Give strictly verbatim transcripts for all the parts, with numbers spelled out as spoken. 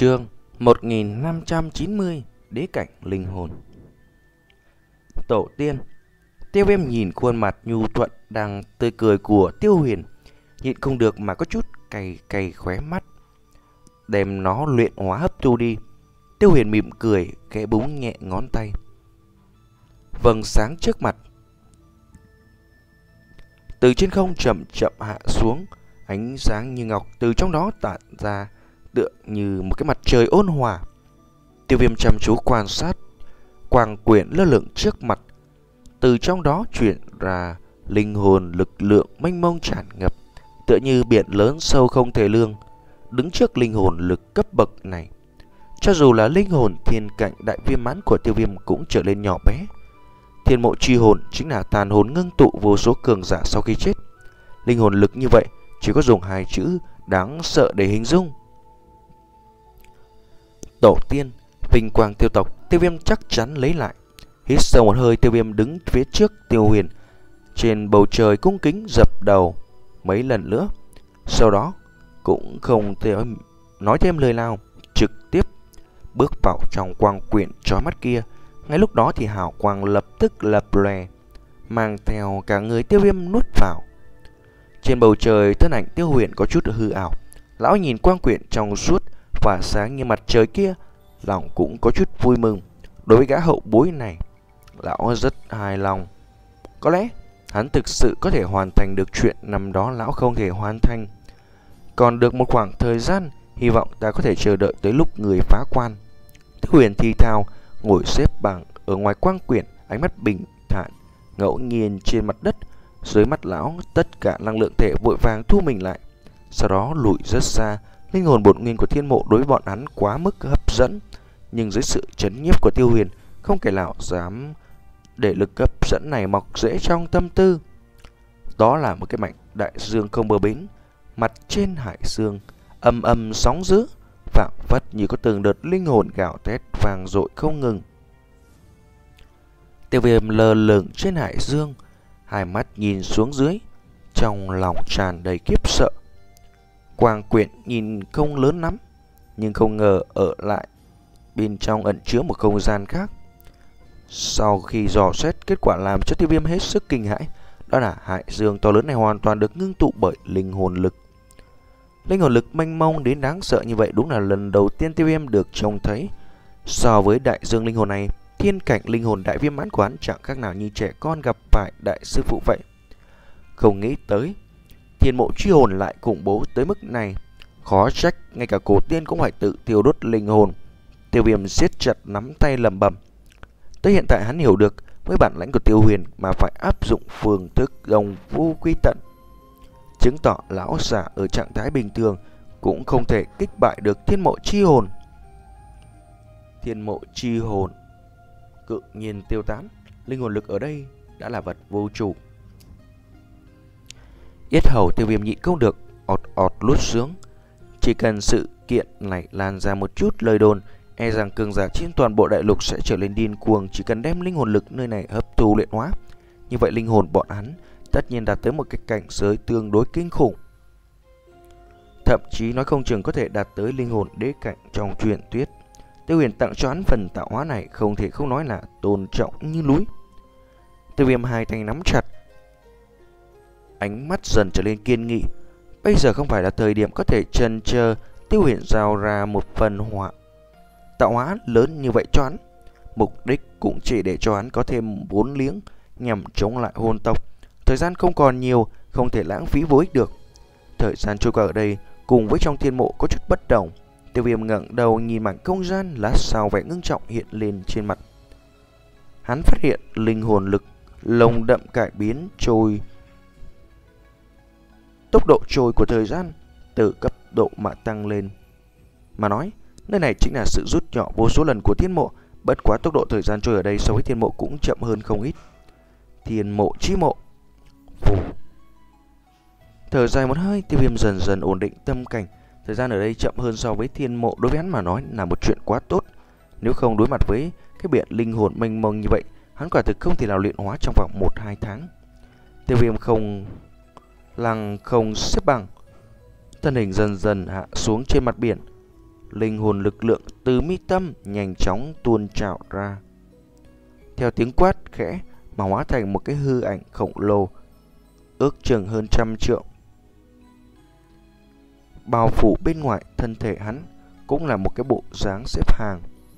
Chương một nghìn năm trăm chín mươi. Đế cảnh linh hồn. Tổ tiên. Tiêu Viêm nhìn khuôn mặt nhu thuận đang tươi cười của Tiêu Huyền, nhịn không được mà có chút cay cay khóe mắt. Đem nó luyện hóa hấp thu đi. Tiêu Huyền mỉm cười, khẽ búng nhẹ ngón tay. Vầng sáng trước mặt từ trên không chậm chậm hạ xuống, ánh sáng như ngọc từ trong đó tản ra, tựa như một cái mặt trời ôn hòa. Tiêu Viêm chăm chú quan sát quang quyển lơ lửng trước mặt, từ trong đó chuyển ra linh hồn lực lượng mênh mông tràn ngập, tựa như biển lớn sâu không thể lường. Đứng trước linh hồn lực cấp bậc này, cho dù là linh hồn thiên cảnh đại viêm mãn của Tiêu Viêm cũng trở nên nhỏ bé. Thiên mộ chi hồn chính là tàn hồn ngưng tụ vô số cường giả sau khi chết. Linh hồn lực như vậy chỉ có dùng hai chữ đáng sợ để hình dung. Tổ tiên, vinh quang tiêu tộc. Tiêu Viêm chắc chắn lấy lại. Hít sâu một hơi, Tiêu Viêm đứng phía trước Tiêu Huyền, trên bầu trời cung kính dập đầu mấy lần nữa. Sau đó cũng không thêm, nói thêm lời nào, trực tiếp bước vào trong quang quyển chói mắt kia. Ngay lúc đó thì hào quang lập tức lập lòe, mang theo cả người Tiêu Viêm nuốt vào. Trên bầu trời, thân ảnh Tiêu Huyền có chút hư ảo. Lão nhìn quang quyển trong suốt và sáng như mặt trời kia, lòng cũng có chút vui mừng. Đối với gã hậu bối này, lão rất hài lòng. Có lẽ hắn thực sự có thể hoàn thành được chuyện năm đó lão không thể hoàn thành. Còn được một khoảng thời gian, hy vọng ta có thể chờ đợi tới lúc người phá quan. Tiêu Huyền thi thao ngồi xếp bằng ở ngoài quang quyển, ánh mắt bình thản ngẫu nhiên trên mặt đất. Dưới mắt lão, tất cả năng lượng thể vội vàng thu mình lại, sau đó lùi rất xa. Linh hồn bổn nguyên của thiên mộ đối với bọn hắn quá mức hấp dẫn, nhưng dưới sự chấn nhiếp của Tiêu Huyền, không kẻ nào dám để lực hấp dẫn này mọc rễ trong tâm tư. Đó là một cái mảnh đại dương không bờ bến, mặt trên hải dương âm âm sóng dữ, phảng phất như có từng đợt linh hồn gào thét vang dội không ngừng. Tiêu Viêm lơ lửng trên hải dương, hai mắt nhìn xuống dưới, trong lòng tràn đầy khiếp sợ. Quang quyển nhìn không lớn lắm, nhưng không ngờ ở lại bên trong ẩn chứa một không gian khác. Sau khi dò xét, kết quả làm cho Tiêu Viêm hết sức kinh hãi, đó là hải dương to lớn này hoàn toàn được ngưng tụ bởi linh hồn lực. Linh hồn lực mênh mông đến đáng sợ như vậy đúng là lần đầu tiên Tiêu Viêm được trông thấy. So với đại dương linh hồn này, thiên cảnh linh hồn đại viêm mãn của hắn chẳng khác nào như trẻ con gặp phải đại sư phụ vậy. Không nghĩ tới thiên mộ chi hồn lại khủng bố tới mức này, khó trách ngay cả cổ tiên cũng phải tự tiêu đốt linh hồn. Tiêu Viêm siết chặt nắm tay lẩm bẩm. Tới hiện tại hắn hiểu được với bản lãnh của Tiêu Huyền mà phải áp dụng phương thức đồng vu quy tận, chứng tỏ lão giả ở trạng thái bình thường cũng không thể kích bại được thiên mộ chi hồn. Thiên mộ chi hồn cự nhiên tiêu tán, linh hồn lực ở đây đã là vật vô chủ. Yết hầu Tiêu Viêm nhịn không được ọt ọt lút sướng. Chỉ cần sự kiện này lan ra một chút lời đồn, e rằng cường giả trên toàn bộ đại lục sẽ trở lên điên cuồng. Chỉ cần đem linh hồn lực nơi này hấp thu luyện hóa, như vậy linh hồn bọn hắn tất nhiên đạt tới một cái cảnh giới tương đối kinh khủng. Thậm chí nói không chừng có thể đạt tới linh hồn đế cảnh trong truyền thuyết. Tiêu Huyền tặng cho hắn phần tạo hóa này không thể không nói là tôn trọng như núi. Tiêu Viêm hai tay nắm chặt, ánh mắt dần trở lên kiên nghị. Bây giờ không phải là thời điểm có thể chần chờ. Tiêu Huyền giao ra một phần hỏa tạo hóa lớn như vậy cho hắn, mục đích cũng chỉ để cho hắn có thêm vốn liếng nhằm chống lại hồn tộc. Thời gian không còn nhiều, không thể lãng phí vô ích được. Thời gian trôi qua ở đây cùng với trong thiên mộ có chút bất đồng. Tiêu Viêm ngẩng đầu nhìn mảnh không gian, lát sau vẻ ngưng trọng hiện lên trên mặt. Hắn phát hiện linh hồn lực lồng đậm cải biến trôi tốc độ trôi của thời gian từ cấp độ mà tăng lên. Mà nói, nơi này chính là sự rút nhỏ vô số lần của thiên mộ. Bất quá tốc độ thời gian trôi ở đây so với thiên mộ cũng chậm hơn không ít. Thiên mộ chi mộ. Phù. Thở dài một hơi, Tiêu Viêm dần dần ổn định tâm cảnh. Thời gian ở đây chậm hơn so với thiên mộ đối với hắn mà nói là một chuyện quá tốt. Nếu không đối mặt với cái biển linh hồn mênh mông như vậy, hắn quả thực không thể nào luyện hóa trong vòng một hai tháng. Tiêu Viêm không lăng không xếp bằng, thân hình dần dần hạ xuống trên mặt biển. linh hồn lực lượng từ mi tâm nhanh chóng tuôn trào ra. Theo tiếng quát khẽ mà hóa thành một cái hư ảnh khổng lồ, ước chừng hơn trăm trượng. Bao phủ bên ngoài thân thể hắn cũng là một cái bộ dáng xếp hàng.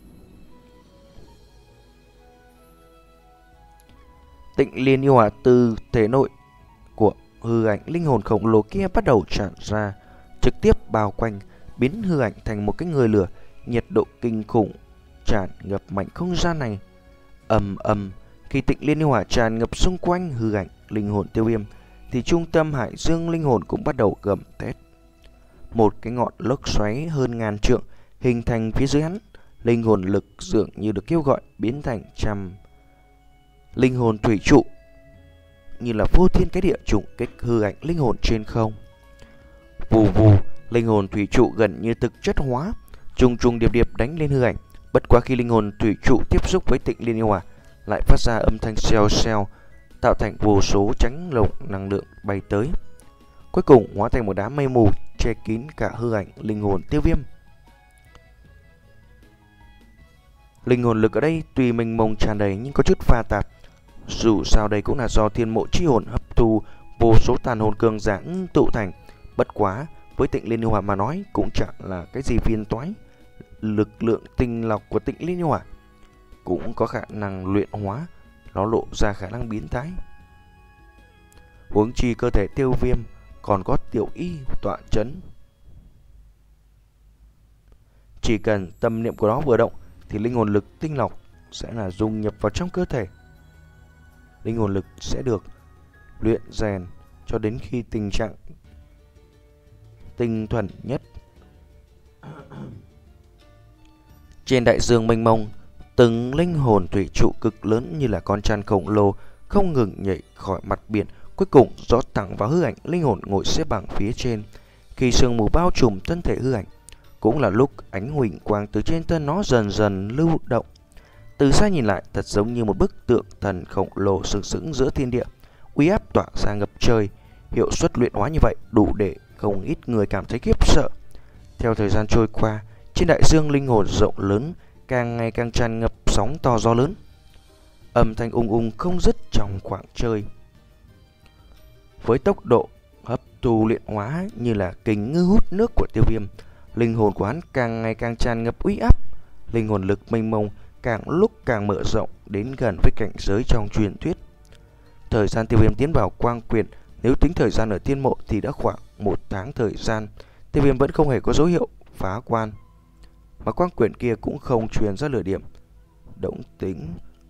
Tịnh liên yêu hỏa từ thể nội của hư ảnh linh hồn khổng lồ kia bắt đầu tràn ra, trực tiếp bao quanh, biến hư ảnh thành một cái người lửa, nhiệt độ kinh khủng tràn ngập mảnh không gian này. Ầm ầm, khi tịnh liên yêu hỏa tràn ngập xung quanh hư ảnh linh hồn Tiêu Viêm, thì trung tâm hải dương linh hồn cũng bắt đầu gầm thét. Một cái ngọn lốc xoáy hơn ngàn trượng hình thành phía dưới hắn, linh hồn lực dường như được kêu gọi biến thành trăm linh hồn thủy trụ, như là vô thiên cái địa trùng kích hư ảnh linh hồn trên không. Vù vù, linh hồn thủy trụ gần như thực chất hóa, trùng trùng điệp điệp đánh lên hư ảnh. Bất quá khi linh hồn thủy trụ tiếp xúc với tịnh liên yêu hỏa, lại phát ra âm thanh xèo xèo, tạo thành vô số tránh lồng năng lượng bay tới, cuối cùng hóa thành một đám mây mù che kín cả hư ảnh linh hồn Tiêu Viêm. Linh hồn lực ở đây tuy mênh mông tràn đầy nhưng có chút pha tạp. Dù sao đây cũng là do thiên mộ chi hồn hấp thu vô số tàn hồn cường giả tụ thành. Bất quá với tịnh liên yêu hỏa mà nói cũng chẳng là cái gì phiền toái. Lực lượng tinh lọc của tịnh liên yêu hỏa cũng có khả năng luyện hóa, nó lộ ra khả năng biến thái. Huống chi cơ thể Tiêu Viêm còn có tiểu y tọa chấn, chỉ cần tâm niệm của nó vừa động thì linh hồn lực tinh lọc sẽ là dung nhập vào trong cơ thể. Linh hồn lực sẽ được luyện rèn cho đến khi tình trạng tinh thuần nhất. Trên đại dương mênh mông, từng linh hồn thủy trụ cực lớn như là con trăn khổng lồ không ngừng nhảy khỏi mặt biển, cuối cùng rót thẳng vào hư ảnh linh hồn ngồi xếp bằng phía trên. Khi sương mù bao trùm thân thể hư ảnh, cũng là lúc ánh huỳnh quang từ trên thân nó dần dần lưu động. Từ xa nhìn lại, thật giống như một bức tượng thần khổng lồ sừng sững giữa thiên địa, uy áp tỏa ra ngập trời. Hiệu suất luyện hóa như vậy đủ để không ít người cảm thấy khiếp sợ. Theo thời gian trôi qua, trên đại dương linh hồn rộng lớn càng ngày càng tràn ngập sóng to gió lớn, âm thanh ung ung không dứt trong khoảng trời. Với tốc độ hấp thu luyện hóa như là kình ngư hút nước của Tiêu Viêm, linh hồn của hắn càng ngày càng tràn ngập uy áp. Linh hồn lực mênh mông càng lúc càng mở rộng đến gần với cảnh giới trong truyền thuyết. Thời gian Tiêu Viêm tiến vào quang quyển, nếu tính thời gian ở thiên mộ thì đã khoảng một tháng thời gian. Tiêu Viêm vẫn không hề có dấu hiệu phá quan, mà quang quyển kia cũng không truyền ra lửa điểm động tính.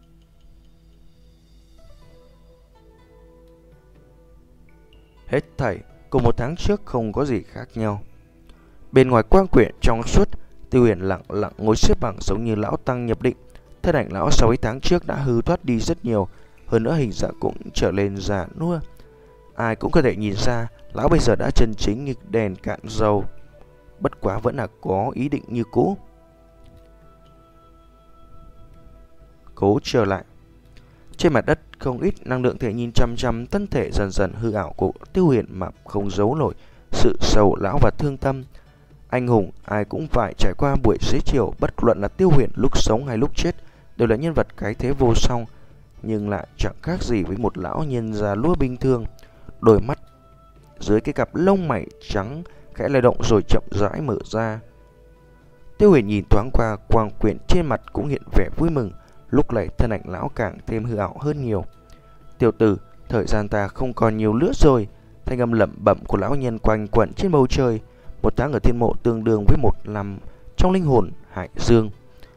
Hết thảy cùng một tháng trước không có gì khác nhau. Bên ngoài quang quyển trong suốt, Tiêu Huyền lặng lặng ngồi xếp bằng giống như lão tăng nhập định. Thân ảnh lão so với tháng trước đã hư thoát đi rất nhiều, hơn nữa hình dạng cũng trở lên già nua. Ai cũng có thể nhìn ra lão bây giờ đã chân chính như đèn cạn dầu, bất quá vẫn là có ý định như cũ, cố trở lại. Trên mặt đất không ít năng lượng thể nhìn chăm chăm thân thể dần dần hư ảo của Tiêu Huyền mà không giấu nổi sự sầu lão và thương tâm. Anh hùng ai cũng phải trải qua buổi xế chiều, bất luận là Tiêu Huyền lúc sống hay lúc chết đều là nhân vật cái thế vô song, nhưng lại chẳng khác gì với một lão nhân già lúa bình thường. Đôi mắt dưới cái cặp lông mày trắng khẽ lay động rồi chậm rãi mở ra. Tiêu Huyền nhìn thoáng qua quang quyển trên mặt cũng hiện vẻ vui mừng. Lúc này thân ảnh lão càng thêm hư ảo hơn nhiều. Tiểu tử, thời gian ta không còn nhiều nữa rồi. Thanh âm lẩm bẩm của lão nhân quanh quẩn trên bầu trời. Một tháng ở thiên mộ tương đương với một năm trong linh hồn hải dương.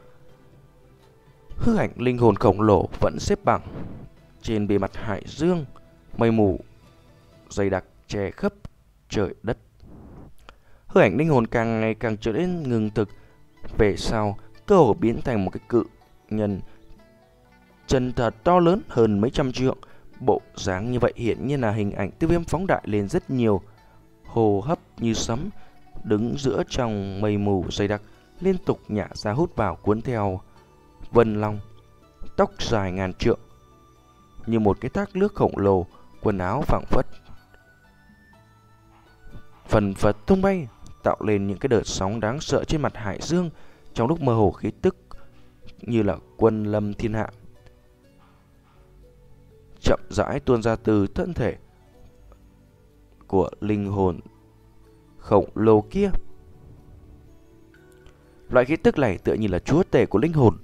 Hư ảnh linh hồn khổng lồ vẫn xếp bằng trên bề mặt hải dương, mây mù dày đặc che khắp trời đất. Hư ảnh linh hồn càng ngày càng trở nên ngừng thực, về sau cơ hồ biến thành một cái cự nhân chân thật to lớn hơn mấy trăm trượng. Bộ dáng như vậy hiện nhiên là hình ảnh Tiêu Viêm phóng đại lên rất nhiều, hô hấp như sấm, đứng giữa trong mây mù dày đặc, liên tục nhả ra hút vào cuốn theo vân long, tóc dài ngàn trượng như một cái thác nước khổng lồ, quần áo phảng phất phần phật tung bay, tạo lên những cái đợt sóng đáng sợ trên mặt hải dương. Trong lúc mơ hồ khí tức như là quân lâm thiên hạ chậm rãi tuôn ra từ thân thể của linh hồn khổng lồ kia. Loại khí tức này tựa như là chúa tể của linh hồn.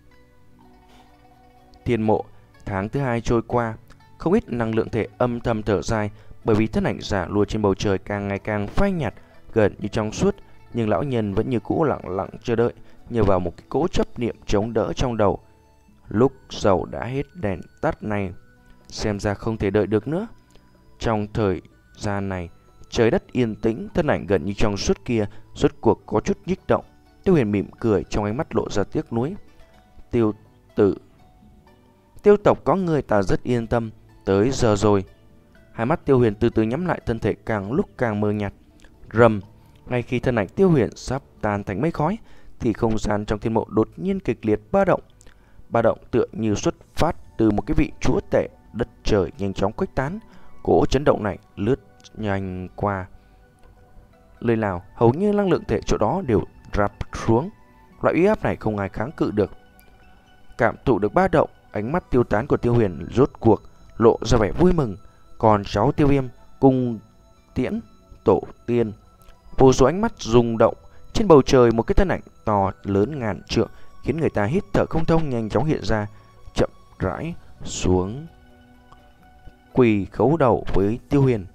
Thiên mộ, tháng thứ hai trôi qua, không ít năng lượng thể âm thầm thở dài, bởi vì thân ảnh giả lùa trên bầu trời càng ngày càng phai nhạt, gần như trong suốt, nhưng lão nhân vẫn như cũ lặng lặng chờ đợi, nhờ vào một cái cố chấp niệm chống đỡ trong đầu. Lúc dầu đã hết đèn tắt này, xem ra không thể đợi được nữa. Trong thời gian này, trời đất yên tĩnh, thân ảnh gần như trong suốt kia rốt cuộc có chút nhích động. Tiêu Huyền mỉm cười, trong ánh mắt lộ ra tiếc nuối. Tiêu tử, Tiêu tộc có người ta rất yên tâm, tới giờ rồi. Hai mắt Tiêu Huyền từ từ nhắm lại, thân thể càng lúc càng mờ nhạt. Rầm, ngay khi thân ảnh Tiêu Huyền sắp tan thành mây khói, thì không gian trong thiên mộ đột nhiên kịch liệt ba động. Ba động tựa như xuất phát từ một cái vị chúa tể, đất trời nhanh chóng khuếch tán. Cỗ chấn động này lướt nhanh qua lời nào, hầu như năng lượng thể chỗ đó đều rạp xuống. Loại uy áp này không ai kháng cự được. Cảm thụ được ba động, ánh mắt tiêu tán của Tiêu Huyền rốt cuộc lộ ra vẻ vui mừng. Còn cháu Tiêu Viêm cùng tiễn tổ tiên. Vô số ánh mắt rung động. Trên bầu trời một cái thân ảnh to lớn ngàn trượng khiến người ta hít thở không thông nhanh chóng hiện ra, chậm rãi xuống quỳ khấu đầu với Tiêu Huyền.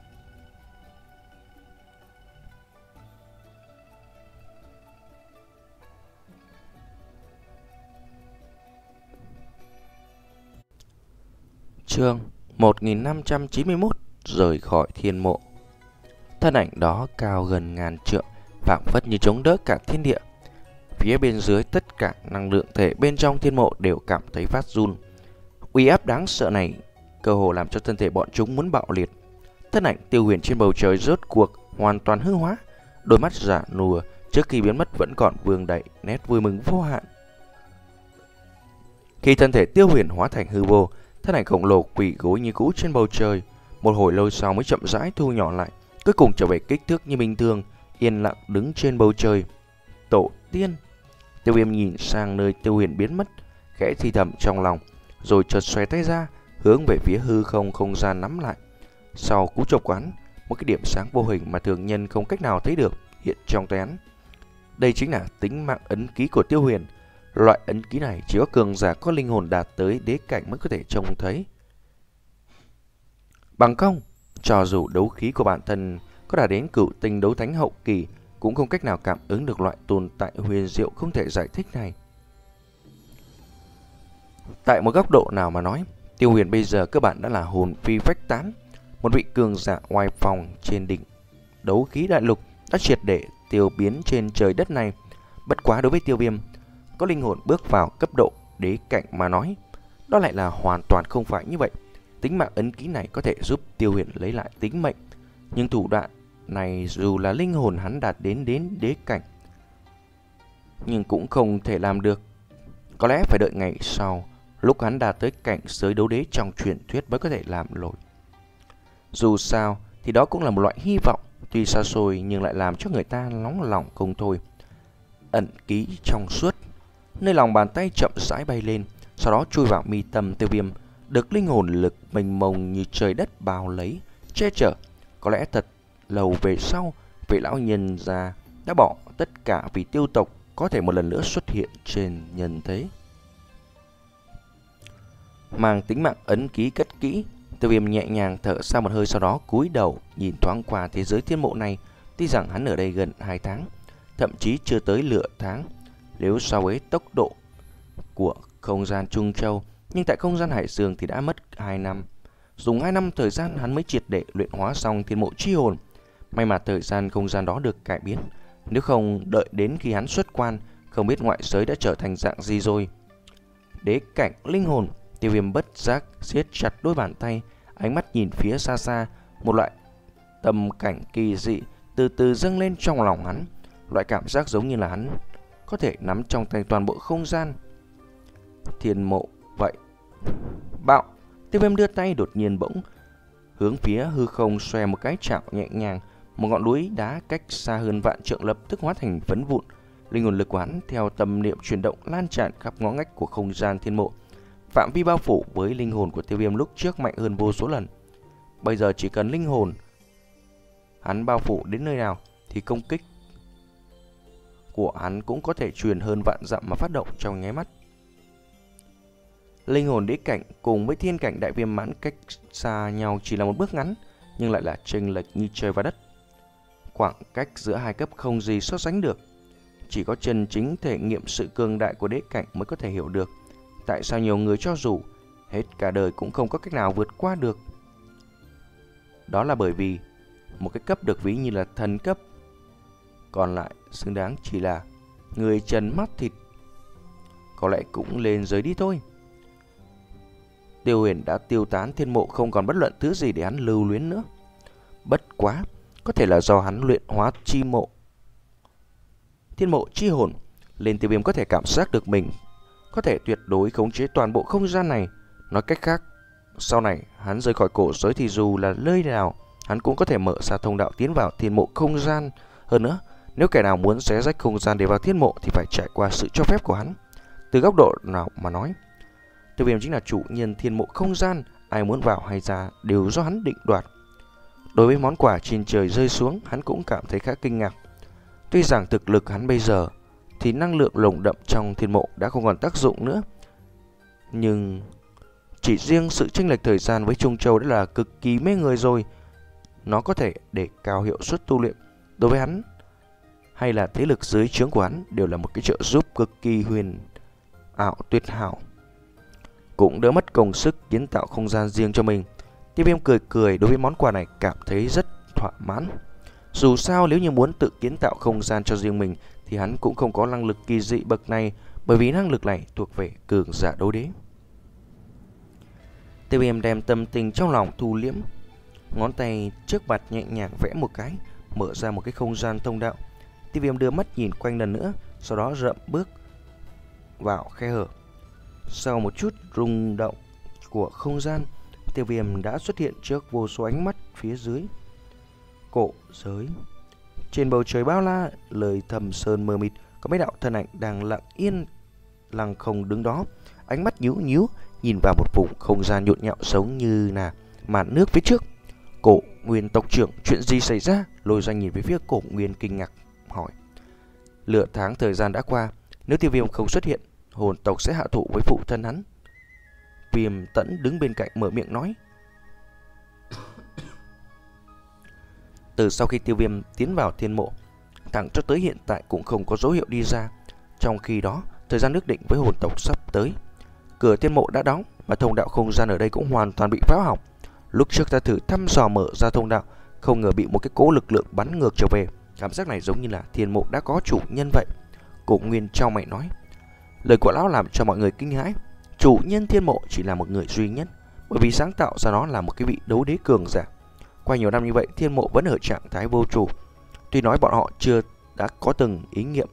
Chương một nghìn năm trăm chín mươi mốt, rời khỏi thiên mộ. Thân ảnh đó cao gần ngàn trượng, phảng phất như chống đỡ cả thiên địa. Phía bên dưới tất cả năng lượng thể bên trong thiên mộ đều cảm thấy phát run. Uy áp đáng sợ này cơ hồ làm cho thân thể bọn chúng muốn bạo liệt. Thân ảnh Tiêu Huyền trên bầu trời rốt cuộc hoàn toàn hư hóa, đôi mắt giả nùa trước khi biến mất vẫn còn vương đầy nét vui mừng vô hạn. Khi thân thể Tiêu Huyền hóa thành hư vô, thân ảnh khổng lồ quỳ gối như cũ trên bầu trời. Một hồi lâu sau mới chậm rãi thu nhỏ lại, cuối cùng trở về kích thước như bình thường, yên lặng đứng trên bầu trời. Tổ tiên. Tiêu Viêm nhìn sang nơi Tiêu Huyền biến mất, khẽ thì thầm trong lòng, rồi chợt xoay tay ra, hướng về phía hư không không gian nắm lại. Sau cú chộp quán, một cái điểm sáng vô hình mà thường nhân không cách nào thấy được hiện trong tay hắn. Đây chính là tính mạng ấn ký của Tiêu Huyền. Loại ấn ký này chỉ có cường giả có linh hồn đạt tới đế cảnh mới có thể trông thấy. Bằng không, cho dù đấu khí của bản thân có đạt đến cửu tinh đấu thánh hậu kỳ, cũng không cách nào cảm ứng được loại tồn tại huyền diệu không thể giải thích này. Tại một góc độ nào mà nói, Tiêu Huyền bây giờ cơ bản đã là hồn phi phách tán, một vị cường giả oai phong trên đỉnh đấu khí đại lục đã triệt để tiêu biến trên trời đất này. Bất quá đối với Tiêu Viêm, có linh hồn bước vào cấp độ đế cảnh mà nói, đó lại là hoàn toàn không phải như vậy. Tính mạng ấn ký này có thể giúp Tiêu Huyền lấy lại tính mệnh, nhưng thủ đoạn này dù là linh hồn hắn đạt đến đến đế cảnh, nhưng cũng không thể làm được. Có lẽ phải đợi ngày sau, lúc hắn đạt tới cảnh giới đấu đế trong truyền thuyết mới có thể làm nổi. Dù sao thì đó cũng là một loại hy vọng, tuy xa xôi nhưng lại làm cho người ta nóng lòng không thôi. Ẩn ký trong suốt, nơi lòng bàn tay chậm rãi bay lên, sau đó chui vào mi tâm Tiêu Viêm, được linh hồn lực mênh mông như trời đất bao lấy, che chở. Có lẽ thật lâu về sau, vị lão nhân già đã bỏ tất cả vì tiêu tộc có thể một lần nữa xuất hiện trên nhân thế. Mang tính mạng ấn ký cất kỹ, Tiêu Viêm nhẹ nhàng thở ra một hơi, sau đó cúi đầu nhìn thoáng qua thế giới thiên mộ này. Tuy rằng hắn ở đây gần hai tháng, thậm chí chưa tới nửa tháng nếu so với tốc độ của không gian Trung Châu, nhưng tại không gian Hải Dương thì đã mất hai năm. Dùng hai năm thời gian hắn mới triệt để luyện hóa xong thiên mộ chi hồn. May mà thời gian không gian đó được cải biến, nếu không đợi đến khi hắn xuất quan, không biết ngoại giới đã trở thành dạng gì rồi. Đế cảnh linh hồn, Tiêu Viêm bất giác siết chặt đôi bàn tay, ánh mắt nhìn phía xa xa. Một loại tâm cảnh kỳ dị từ từ dâng lên trong lòng hắn, loại cảm giác giống như là hắn có thể nắm trong tay toàn bộ không gian thiên mộ vậy. Bạo, Tiêu Viêm đưa tay đột nhiên bỗng hướng phía hư không xoe một cái chảo nhẹ nhàng, Một ngọn núi đá cách xa hơn vạn trượng lập tức hóa thành phấn vụn. Linh hồn lực của hắn theo tâm niệm chuyển động lan tràn khắp ngõ ngách của không gian thiên mộ. Phạm vi bao phủ với linh hồn của Tiêu Viêm lúc trước mạnh hơn vô số lần. Bây giờ chỉ cần linh hồn hắn bao phủ đến nơi nào thì công kích của hắn cũng có thể truyền hơn vạn dặm mà phát động trong nháy mắt. Linh hồn đế cảnh cùng với thiên cảnh đại viêm mãn cách xa nhau chỉ là một bước ngắn, nhưng lại là chênh lệch như trời và đất. Khoảng cách giữa hai cấp không gì so sánh được. Chỉ có chân chính thể nghiệm sự cường đại của đế cảnh mới có thể hiểu được tại sao nhiều người cho dù hết cả đời cũng không có cách nào vượt qua được. Đó là bởi vì một cái cấp được ví như là thần cấp, còn lại xứng đáng chỉ là người trần mắt thịt. Có lẽ cũng lên giới đi thôi. Tiêu Huyền đã tiêu tán thiên mộ, không còn bất luận thứ gì để hắn lưu luyến nữa. Bất quá, có thể là do hắn luyện hóa chi mộ thiên mộ chi hồn, lên Tiêu Viêm có thể cảm giác được mình có thể tuyệt đối khống chế toàn bộ không gian này. Nói cách khác, sau này hắn rời khỏi cổ giới thì dù là nơi nào hắn cũng có thể mở ra thông đạo tiến vào thiên mộ không gian. Hơn nữa, nếu kẻ nào muốn xé rách không gian để vào thiên mộ thì phải trải qua sự cho phép của hắn. Từ góc độ nào mà nói, Tiêu Viêm chính là chủ nhân thiên mộ không gian, ai muốn vào hay ra đều do hắn định đoạt. Đối với món quà trên trời rơi xuống, hắn cũng cảm thấy khá kinh ngạc. Tuy rằng thực lực hắn bây giờ thì năng lượng lồng đậm trong thiên mộ đã không còn tác dụng nữa, nhưng chỉ riêng sự chênh lệch thời gian với Trung Châu đã là cực kỳ mê người rồi. Nó có thể để cao hiệu suất tu luyện. Đối với hắn hay là thế lực dưới trướng của hắn đều là một cái trợ giúp cực kỳ huyền ảo tuyệt hảo, cũng đỡ mất công sức kiến tạo không gian riêng cho mình. Tiêu Viêm cười cười đối với món quà này cảm thấy rất thỏa mãn. Dù sao nếu như muốn tự kiến tạo không gian cho riêng mình thì hắn cũng không có năng lực kỳ dị bậc này, bởi vì năng lực này thuộc về cường giả đấu đế. Tiêu Viêm đem tâm tình trong lòng thu liễm, ngón tay trước mặt nhẹ nhàng vẽ một cái, mở ra một cái không gian thông đạo. Tiêu Viêm đưa mắt nhìn quanh lần nữa, sau đó rậm bước vào khe hở. Sau một chút rung động của không gian, Tiêu Viêm đã xuất hiện trước vô số ánh mắt phía dưới cổ giới. Trên bầu trời bao la, lời thầm sơn mờ mịt, có mấy đạo thân ảnh đang lặng yên lặng không đứng đó, ánh mắt nhíu nhíu nhìn vào một vùng không gian nhộn nhạo giống như là màn nước phía trước. Cổ Nguyên tộc trưởng, chuyện gì xảy ra? Lôi Doanh nhìn về phía Cổ Nguyên kinh ngạc hỏi. Lửa tháng thời gian đã qua, nếu Tiêu Viêm không xuất hiện, hồn tộc sẽ hạ thủ với phụ thân hắn. Viêm Tẫn đứng bên cạnh mở miệng nói. Từ sau khi Tiêu Viêm tiến vào thiên mộ, thẳng cho tới hiện tại cũng không có dấu hiệu đi ra. Trong khi đó, thời gian ước định với hồn tộc sắp tới. Cửa thiên mộ đã đóng và thông đạo không gian ở đây cũng hoàn toàn bị phá hỏng. Lúc trước ta thử thăm dò mở ra thông đạo, không ngờ bị một cái cỗ lực lượng bắn ngược trở về. Cảm giác này giống như là thiên mộ đã có chủ nhân vậy. Cổ Nguyên trao mày nói. Lời của lão làm cho mọi người kinh hãi. Chủ nhân thiên mộ chỉ là một người duy nhất, bởi vì sáng tạo ra nó là một cái vị đấu đế cường giả. Qua nhiều năm như vậy, thiên mộ vẫn ở trạng thái vô chủ. Tuy nói bọn họ chưa đã có từng ý nghiệm,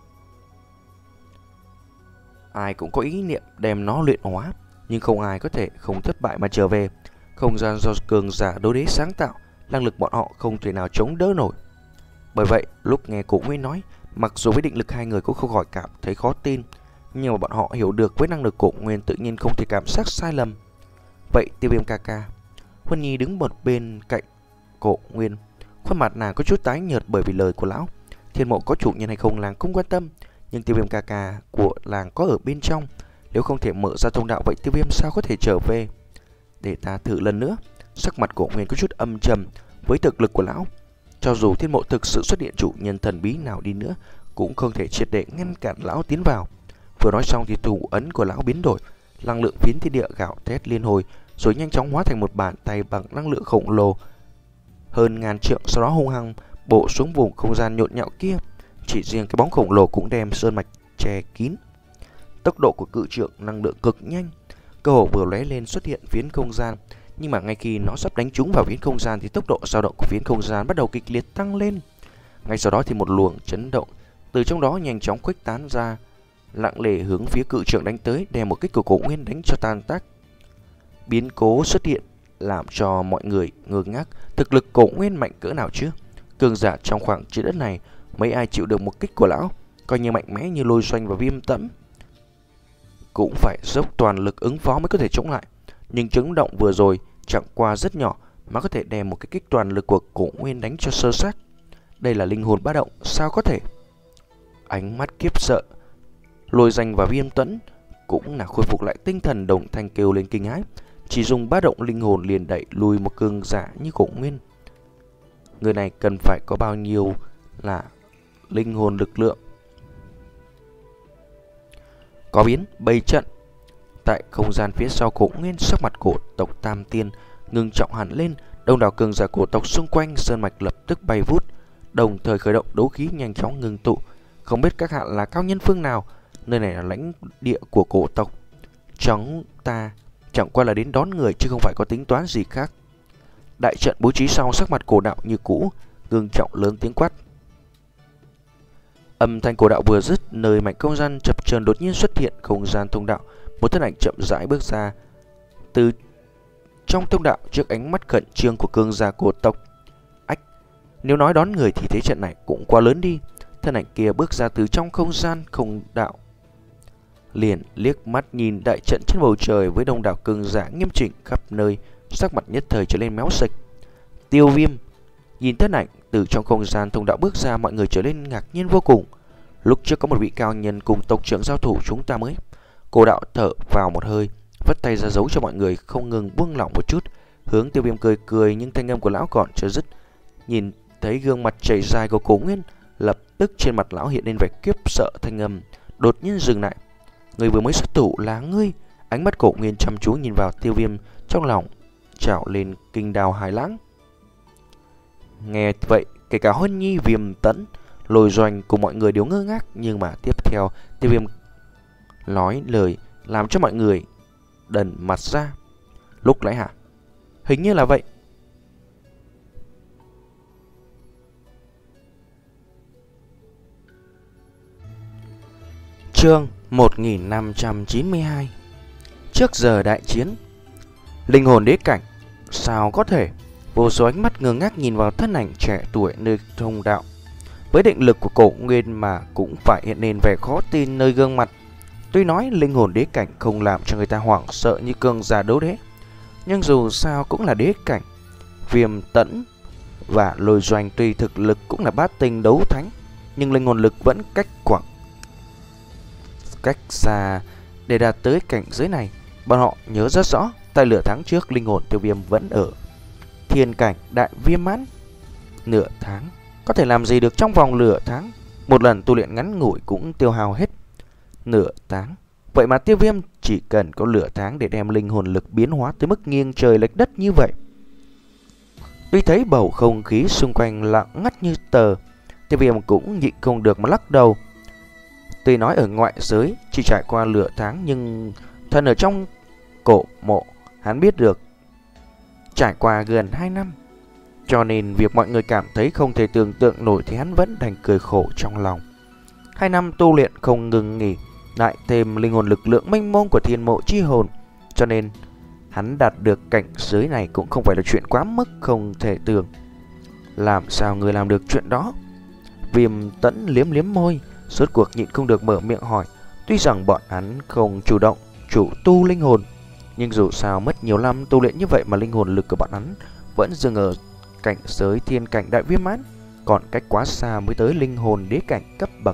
ai cũng có ý niệm đem nó luyện hóa, nhưng không ai có thể không thất bại mà trở về. Không gian do cường giả đấu đế sáng tạo, năng lực bọn họ không thể nào chống đỡ nổi. Bởi vậy, lúc nghe Cổ Nguyên nói, mặc dù với định lực hai người cũng không khỏi cảm thấy khó tin, nhưng mà bọn họ hiểu được với năng lực Cổ Nguyên tự nhiên không thể cảm giác sai lầm. Vậy Tiêu Viêm ca ca. Huân Nhi đứng một bên cạnh Cổ Nguyên, khuôn mặt nàng có chút tái nhợt bởi vì lời của lão. Thiên mộ có chủ nhân hay không làng không quan tâm, nhưng Tiêu Viêm ca ca của làng có ở bên trong. Nếu không thể mở ra thông đạo, vậy Tiêu Viêm sao có thể trở về? Để ta thử lần nữa. Sắc mặt Cổ Nguyên có chút âm trầm. Với thực lực của lão, cho dù thiên mộ thực sự xuất hiện chủ nhân thần bí nào đi nữa, cũng không thể triệt để ngăn cản lão tiến vào. Vừa nói xong thì thủ ấn của lão biến đổi, năng lượng phiến thiên địa gào thét liên hồi, rồi nhanh chóng hóa thành một bàn tay bằng năng lượng khổng lồ hơn ngàn trượng, sau đó hung hăng bổ xuống vùng không gian nhộn nhạo kia. Chỉ riêng cái bóng khổng lồ cũng đem sơn mạch che kín. Tốc độ của cự trượng năng lượng cực nhanh, cơ hồ vừa lóe lên xuất hiện phiến không gian, nhưng mà ngay khi nó sắp đánh trúng vào phiến không gian thì tốc độ dao động của phiến không gian bắt đầu kịch liệt tăng lên. Ngay sau đó thì một luồng chấn động từ trong đó nhanh chóng khuếch tán ra, lặng lẽ hướng phía cự trượng đánh tới, đem một kích của Cổ Nguyên đánh cho tan tác. Biến cố xuất hiện làm cho mọi người ngơ ngác. Thực lực Cổ Nguyên mạnh cỡ nào chứ? Cường giả trong khoảng trái đất này, mấy ai chịu được một kích của lão, coi như mạnh mẽ như Lôi Doanh và Viêm Tẫn, cũng phải dốc toàn lực ứng phó mới có thể chống lại. Nhưng chấn động vừa rồi chẳng qua rất nhỏ mà có thể đem một cái kích toàn lực của Cổ Nguyên đánh cho sơ xác. Đây là linh hồn bá động, sao có thể? Ánh mắt kiếp sợ, Lôi Danh và Viêm Tẫn cũng là khôi phục lại tinh thần, đồng thanh kêu lên kinh hãi. Chỉ dùng bá động linh hồn liền đẩy lùi một cường giả như Cổ Nguyên. Người này cần phải có bao nhiêu là linh hồn lực lượng? Có biến bày trận. Tại không gian phía sau Cổ Nguyên, sắc mặt cổ tộc Tam Tiên ngưng trọng hẳn lên. Đông đảo cường giả cổ tộc xung quanh sơn mạch lập tức bay vút, đồng thời khởi động đấu khí nhanh chóng ngưng tụ. Không biết các hạ là cao nhân phương nào, nơi này là lãnh địa của cổ tộc, chúng ta chẳng qua là đến đón người chứ không phải có tính toán gì khác. Đại trận bố trí sau, sắc mặt cổ đạo như cũ, ngưng trọng lớn tiếng quát. Âm thanh cổ đạo vừa dứt, nơi mảnh không gian chập chờn đột nhiên xuất hiện không gian thông đạo. Một thân ảnh chậm rãi bước ra từ trong thông đạo trước ánh mắt khẩn trương của cường giả cổ tộc. Ách, nếu nói đón người thì thế trận này cũng quá lớn đi. Thân ảnh kia bước ra từ trong không gian không đạo, liền liếc mắt nhìn đại trận trên bầu trời với đông đảo cường giả nghiêm chỉnh khắp nơi, sắc mặt nhất thời trở lên méo sạch. Tiêu Viêm nhìn thân ảnh từ trong không gian thông đạo bước ra, mọi người trở lên ngạc nhiên vô cùng. Lúc trước có một vị cao nhân cùng tộc trưởng giao thủ chúng ta mới. Cổ đạo thở vào một hơi, vất tay ra dấu cho mọi người không ngừng buông lỏng một chút, hướng Tiêu Viêm cười cười, nhưng thanh âm của lão còn chưa dứt. Nhìn thấy gương mặt chảy dài của Cổ Nguyên, lập tức trên mặt lão hiện lên vẻ kiếp sợ, thanh âm đột nhiên dừng lại. Người vừa mới xuất thủ là ngươi? Ánh mắt Cổ Nguyên chăm chú nhìn vào Tiêu Viêm, trong lòng trào lên kinh đào hải lãng. Nghe vậy, kể cả Huân Nhi, Viêm Tẫn, Lôi Doanh cùng mọi người đều ngơ ngác, nhưng mà tiếp theo Tiêu Viêm nói lời làm cho mọi người đần mặt ra. Lúc nãy hả? Hình như là vậy. Chương một nghìn năm trăm chín mươi hai. Trước giờ đại chiến. Linh hồn đế cảnh, sao có thể? Vô số ánh mắt ngơ ngác nhìn vào thân ảnh trẻ tuổi nơi thông đạo. Với định lực của Cổ Nguyên mà cũng phải hiện lên vẻ khó tin nơi gương mặt. Tuy nói linh hồn đế cảnh không làm cho người ta hoảng sợ như cường giả đấu đế, nhưng dù sao cũng là đế cảnh. Viêm Tẫn và Lôi Doanh tuy thực lực cũng là bát tinh đấu thánh, nhưng linh hồn lực vẫn cách khoảng cách xa để đạt tới cảnh giới này. Bọn họ nhớ rất rõ, tại lửa tháng trước linh hồn Tiêu Viêm vẫn ở thiên cảnh đại viên mãn. Nửa tháng có thể làm gì được trong vòng nửa tháng? Một lần tu luyện ngắn ngủi cũng tiêu hao hết nửa tháng. Vậy mà Tiêu Viêm chỉ cần có nửa tháng để đem linh hồn lực biến hóa tới mức nghiêng trời lệch đất như vậy. Tuy thấy bầu không khí xung quanh lặng ngắt như tờ, Tiêu Viêm cũng nhịn không được mà lắc đầu. Tuy nói ở ngoại giới chỉ trải qua nửa tháng, nhưng thân ở trong cổ mộ hắn biết được trải qua gần hai năm. Cho nên việc mọi người cảm thấy không thể tưởng tượng nổi thì hắn vẫn đành cười khổ trong lòng. Hai năm tu luyện không ngừng nghỉ, lại thêm linh hồn lực lượng mênh mông của thiên mộ chi hồn, cho nên hắn đạt được cảnh giới này cũng không phải là chuyện quá mức không thể tưởng. Làm sao người làm được chuyện đó? Viêm Tẫn liếm liếm môi, rốt cuộc nhịn không được mở miệng hỏi. Tuy rằng bọn hắn không chủ động chủ tu linh hồn, nhưng dù sao mất nhiều năm tu luyện như vậy mà linh hồn lực của bọn hắn vẫn dừng ở cảnh giới thiên cảnh đại viên mãn, còn cách quá xa mới tới linh hồn đế cảnh cấp bậc.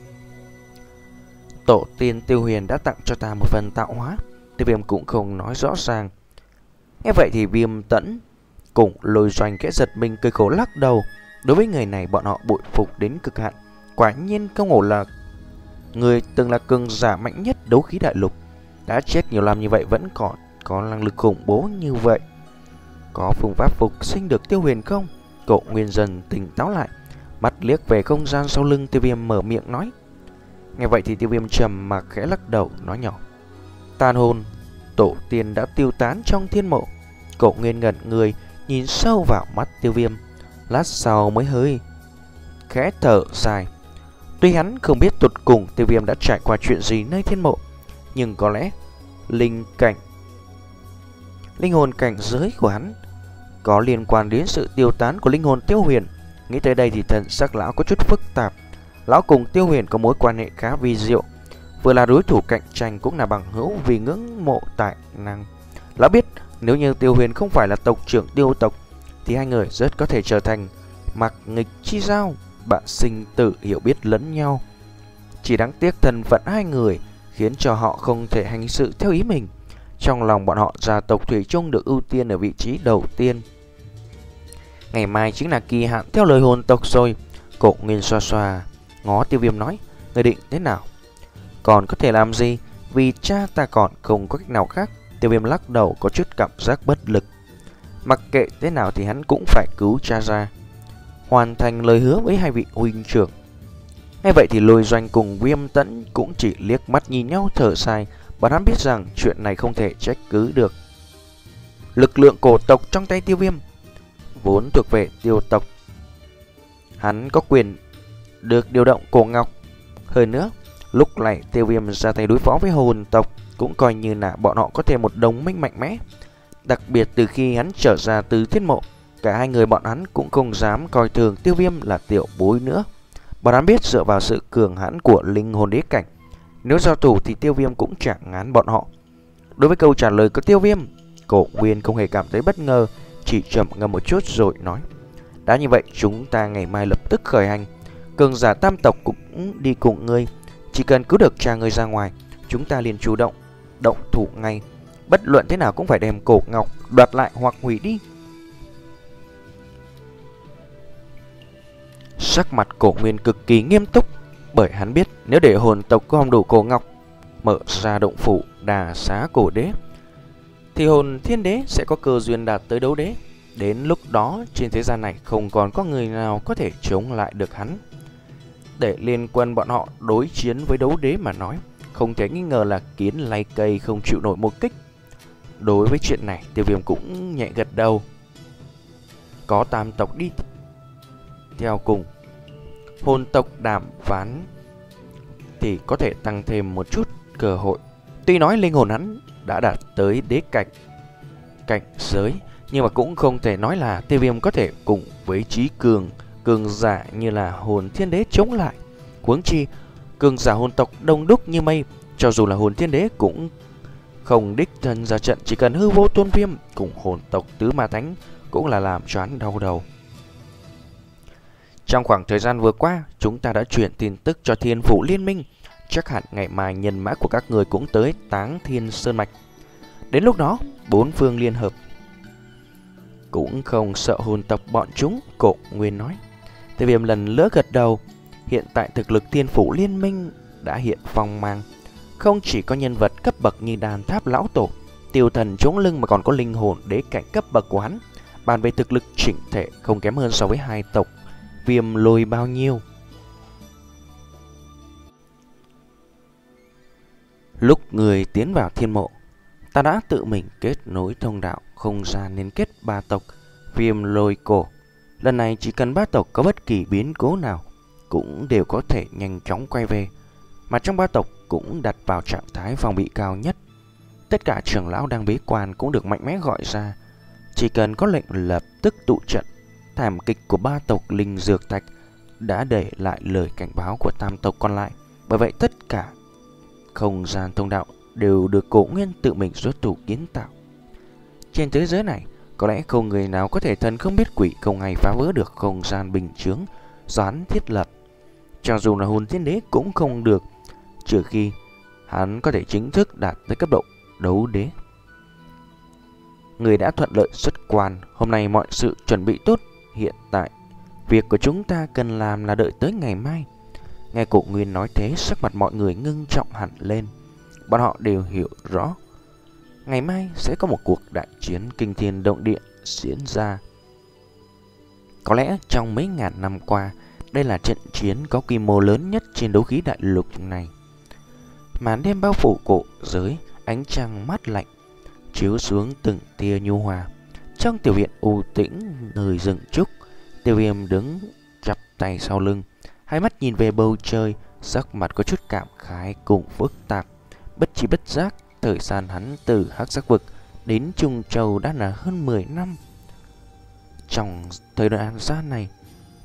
Tổ tiên Tiêu Huyền đã tặng cho ta một phần tạo hóa, Tiêu Viêm cũng không nói rõ ràng. Nghe vậy thì Viêm Tẫn cùng Lôi Doanh kẽ giật mình cười khổ lắc đầu. Đối với người này bọn họ bội phục đến cực hạn. Quả nhiên không hổ là người từng là cường giả mạnh nhất đấu khí đại lục, đã chết nhiều năm như vậy vẫn còn có năng lực khủng bố như vậy. Có phương pháp phục sinh được Tiêu Huyền không? Cổ Nguyên dần tỉnh táo lại, mắt liếc về không gian sau lưng Tiêu Viêm mở miệng nói. Nghe vậy thì Tiêu Viêm trầm mặc khẽ lắc đầu nói nhỏ. Tàn hồn tổ tiên đã tiêu tán trong thiên mộ. Cổ Nguyên ngẩn người nhìn sâu vào mắt Tiêu Viêm, lát sau mới hơi khẽ thở dài. Tuy hắn không biết tụt cùng Tiêu Viêm đã trải qua chuyện gì nơi thiên mộ, nhưng có lẽ linh cảnh linh hồn cảnh giới của hắn có liên quan đến sự tiêu tán của linh hồn Tiêu Huyền. Nghĩ tới đây thì thần sắc lão có chút phức tạp. Lão cùng Tiêu Huyền có mối quan hệ khá vi diệu, vừa là đối thủ cạnh tranh cũng là bằng hữu vì ngưỡng mộ tài năng. Lão biết nếu như Tiêu Huyền không phải là tộc trưởng Tiêu tộc thì hai người rất có thể trở thành mặc nghịch chi giao, bạn sinh tử hiểu biết lẫn nhau. Chỉ đáng tiếc thân phận hai người khiến cho họ không thể hành sự theo ý mình. Trong lòng bọn họ, gia tộc thủy chung được ưu tiên ở vị trí đầu tiên. Ngày mai chính là kỳ hạn theo lời hồn tộc rồi. Cổ Nguyên xoa xoa ngó Tiêu Viêm nói, người định thế nào? Còn có thể làm gì? Vì cha ta còn không có cách nào khác. Tiêu Viêm lắc đầu có chút cảm giác bất lực. Mặc kệ thế nào thì hắn cũng phải cứu cha ra, hoàn thành lời hứa với hai vị huynh trưởng. Nghe vậy thì Lôi Doanh cùng Viêm Tẫn cũng chỉ liếc mắt nhìn nhau thở dài. Bọn hắn biết rằng chuyện này không thể trách cứ được. Lực lượng cổ tộc trong tay Tiêu Viêm vốn thuộc về Tiêu tộc, hắn có quyền được điều động cổ ngọc. Hơn nữa, lúc này Tiêu Viêm ra tay đối phó với hồn tộc cũng coi như là bọn họ có thêm một đồng minh mạnh mẽ. Đặc biệt từ khi hắn trở ra từ thiên mộ, cả hai người bọn hắn cũng không dám coi thường Tiêu Viêm là tiểu bối nữa. Bọn hắn biết dựa vào sự cường hãn của linh hồn đế cảnh, nếu giao thủ thì Tiêu Viêm cũng chẳng ngán bọn họ. Đối với câu trả lời của Tiêu Viêm, Cổ Nguyên không hề cảm thấy bất ngờ, chỉ trầm ngâm một chút rồi nói, đã như vậy chúng ta ngày mai lập tức khởi hành. Cường giả tam tộc cũng đi cùng ngươi, chỉ cần cứu được cha ngươi ra ngoài, chúng ta liền chủ động động thủ ngay. Bất luận thế nào cũng phải đem cổ ngọc đoạt lại hoặc hủy đi. Sắc mặt Cổ Nguyên cực kỳ nghiêm túc, bởi hắn biết nếu để hồn tộc gom đủ cổ ngọc, mở ra động phủ đà xá cổ đế, thì hồn thiên đế sẽ có cơ duyên đạt tới đấu đế. Đến lúc đó trên thế gian này không còn có người nào có thể chống lại được hắn. Để liên quân bọn họ đối chiến với đấu đế mà nói, không thể nghi ngờ là kiến lay cây không chịu nổi một kích. Đối với chuyện này, Tiêu Viêm cũng nhẹ gật đầu. Có tam tộc đi theo cùng, hồn tộc đàm phán thì có thể tăng thêm một chút cơ hội. Tuy nói linh hồn hắn đã đạt tới đế cảnh cảnh giới, nhưng mà cũng không thể nói là Tiêu Viêm có thể cùng với trí cường cường giả như là hồn thiên đế chống lại. Huống chi cường giả hồn tộc đông đúc như mây, cho dù là hồn thiên đế cũng không đích thân ra trận, chỉ cần hư vô tôn viêm cùng hồn tộc tứ ma thánh cũng là làm cho hắn đau đầu. Trong khoảng thời gian vừa qua, chúng ta đã chuyển tin tức cho Thiên Phủ Liên Minh. Chắc hẳn ngày mai nhân mã của các người cũng tới Táng Thiên Sơn Mạch. Đến lúc đó, bốn phương liên hợp, cũng không sợ hồn tộc bọn chúng, Cổ Nguyên nói. Tiêu Viêm lần nữa gật đầu. Hiện tại thực lực Thiên Phủ Liên Minh đã hiện phong mang. Không chỉ có nhân vật cấp bậc như Đàn Tháp Lão Tổ, Tiêu Thần chống lưng, mà còn có linh hồn đế cảnh cấp bậc của hắn. Bàn về thực lực chỉnh thể không kém hơn so với hai tộc Viêm Lôi bao nhiêu. Lúc người tiến vào thiên mộ, ta đã tự mình kết nối thông đạo không gian liên kết ba tộc Viêm Lôi Cổ. Lần này chỉ cần ba tộc có bất kỳ biến cố nào cũng đều có thể nhanh chóng quay về, mà trong ba tộc cũng đặt vào trạng thái phòng bị cao nhất. Tất cả trưởng lão đang bế quan cũng được mạnh mẽ gọi ra, chỉ cần có lệnh lập tức tụ trận. Thảm kịch của ba tộc Linh Dược Thạch đã để lại lời cảnh báo của tam tộc còn lại. Bởi vậy tất cả không gian thông đạo đều được Cổ Nguyên tự mình xuất thủ kiến tạo. Trên thế giới này, có lẽ không người nào có thể thần không biết quỷ không hay phá vỡ được không gian bình chướng do hắn thiết lập. Cho dù là hồn thiên đế cũng không được, trừ khi hắn có thể chính thức đạt tới cấp độ đấu đế. Người đã thuận lợi xuất quan, hôm nay mọi sự chuẩn bị tốt. Hiện tại, việc của chúng ta cần làm là đợi tới ngày mai. Nghe Cổ Nguyên nói thế, sắc mặt mọi người ngưng trọng hẳn lên. Bọn họ đều hiểu rõ, ngày mai sẽ có một cuộc đại chiến kinh thiên động địa diễn ra. Có lẽ trong mấy ngàn năm qua, đây là trận chiến có quy mô lớn nhất trên đấu khí đại lục này. Màn đêm bao phủ cổ giới, ánh trăng mát lạnh chiếu xuống từng tia nhu hòa. Trong tiểu viện u tĩnh nơi rừng trúc, Tiêu Viêm đứng chắp tay sau lưng, hai mắt nhìn về bầu trời, sắc mặt có chút cảm khái cùng phức tạp. Bất chi bất giác, thời gian hắn từ Hắc Giác Vực đến Trung Châu đã là hơn mười năm. Trong thời đoạn gian này,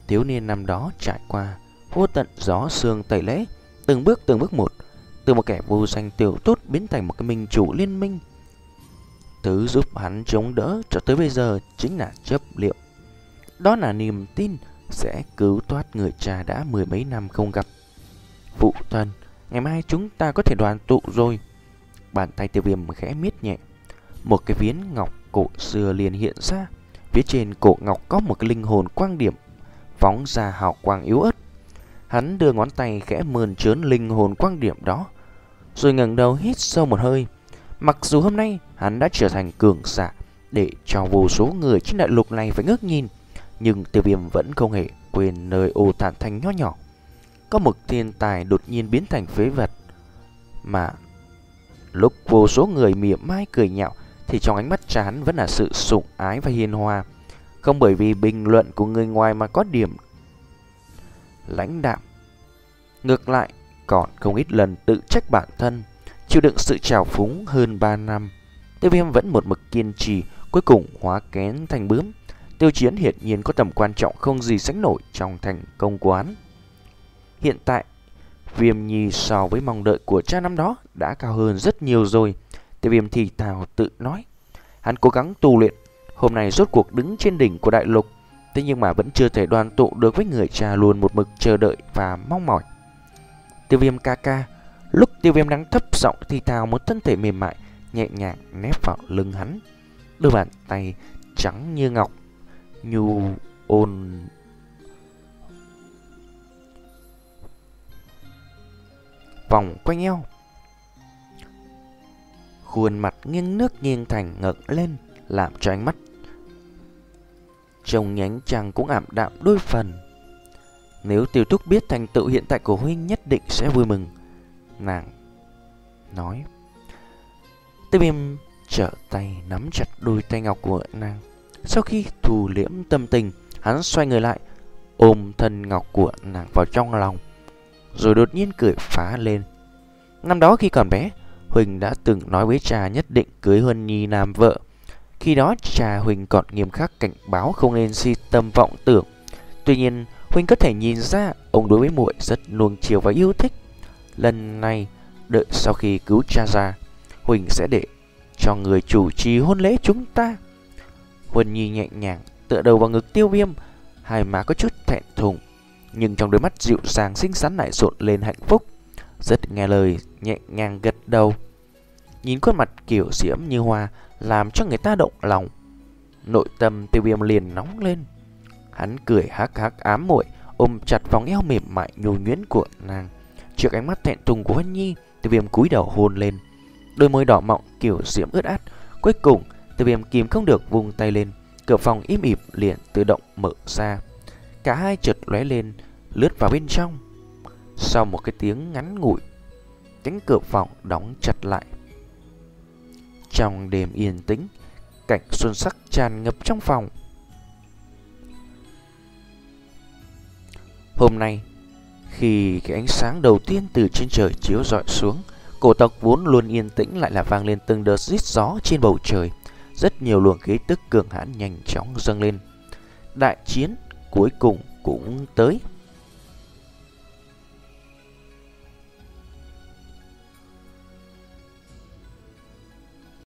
thiếu niên năm đó trải qua vô tận gió sương tẩy lễ, từng bước từng bước một, từ một kẻ vô danh tiểu tốt biến thành một cái minh chủ liên minh. Thứ giúp hắn chống đỡ cho tới bây giờ chính là chấp liệu. Đó là niềm tin sẽ cứu thoát người cha đã mười mấy năm không gặp. Phụ thân, ngày mai chúng ta có thể đoàn tụ rồi. Bàn tay Tiêu Viêm khẽ miết nhẹ, một cái viễn ngọc cổ xưa liền hiện ra. Phía trên cổ ngọc có một cái linh hồn quang điểm phóng ra hào quang yếu ớt. Hắn đưa ngón tay khẽ mơn trớn linh hồn quang điểm đó, rồi ngẩng đầu hít sâu một hơi. Mặc dù hôm nay hắn đã trở thành cường giả để cho vô số người trên đại lục này phải ngước nhìn, nhưng Tiêu Viêm vẫn không hề quên nơi ô Thản Thành nho nhỏ. Có một thiên tài đột nhiên biến thành phế vật, mà lúc vô số người mỉa mai cười nhạo thì trong ánh mắt cha hắn vẫn là sự sủng ái và hiền hòa, không bởi vì bình luận của người ngoài mà có điểm lãnh đạm. Ngược lại còn không ít lần tự trách bản thân, chịu đựng sự trào phúng hơn ba năm. Tiêu Viêm vẫn một mực kiên trì, cuối cùng hóa kén thành bướm. Tiêu Chiến hiển nhiên có tầm quan trọng không gì sánh nổi trong thành công của hắn. Hiện tại Viêm Nhi so với mong đợi của cha năm đó đã cao hơn rất nhiều rồi. Tiêu Viêm thì thào tự nói. Hắn cố gắng tu luyện, hôm nay rốt cuộc đứng trên đỉnh của đại lục, thế nhưng mà vẫn chưa thể đoàn tụ được với người cha luôn một mực chờ đợi và mong mỏi. Tiêu Viêm ca ca. Lúc Tiêu Viêm đang thấp giọng thì thào, một thân thể mềm mại nhẹ nhàng nép vào lưng hắn. Đôi bàn tay trắng như ngọc nhu ôn vòng quanh eo. Khuôn mặt nghiêng nước nghiêng thành ngẩng lên, làm cho ánh mắt trông nhánh chàng cũng ảm đạm đôi phần. Nếu Tiêu Túc biết thành tựu hiện tại của huynh nhất định sẽ vui mừng, nàng nói. Tiêu Viêm trở tay nắm chặt đôi tay ngọc của nàng. Sau khi thu liễm tâm tình, hắn xoay người lại, ôm thân ngọc của nàng vào trong lòng, rồi đột nhiên cười phá lên. Năm đó khi còn bé, Huỳnh đã từng nói với cha nhất định cưới Huân Nhi làm vợ. Khi đó cha Huỳnh còn nghiêm khắc cảnh báo không nên si tâm vọng tưởng. Tuy nhiên Huỳnh có thể nhìn ra ông đối với muội rất nuông chiều và yêu thích. Lần này đợi sau khi cứu cha ra, Huỳnh sẽ để cho người chủ trì hôn lễ chúng ta. Huân Nhi nhẹ nhàng tựa đầu vào ngực Tiêu Viêm, hai má có chút thẹn thùng, nhưng trong đôi mắt dịu dàng xinh xắn lại rộn lên hạnh phúc. Rất nghe lời, nhẹ nhàng gật đầu. Nhìn khuôn mặt kiểu diễm như hoa làm cho người ta động lòng. Nội tâm Tiêu Viêm liền nóng lên. Hắn cười hắc hắc ám muội, ôm chặt vòng eo mềm mại nhu nhuyễn của nàng. Trước ánh mắt thẹn thùng của Huân Nhi, Tiêu Viêm cúi đầu hôn lên. Đôi môi đỏ mọng kiểu diễm ướt át. Cuối cùng Tiêu Viêm kìm không được vung tay lên, cửa phòng im ỉm liền tự động mở ra. Cả hai chợt lóe lên, lướt vào bên trong. Sau một cái tiếng ngắn ngủi, cánh cửa phòng đóng chặt lại. Trong đêm yên tĩnh, cảnh xuân sắc tràn ngập trong phòng. Hôm nay, khi cái ánh sáng đầu tiên từ trên trời chiếu rọi xuống, cổ tộc vốn luôn yên tĩnh lại là vang lên từng đợt rít gió trên bầu trời. Rất nhiều luồng khí tức cường hãn nhanh chóng dâng lên. Đại chiến cuối cùng cũng tới.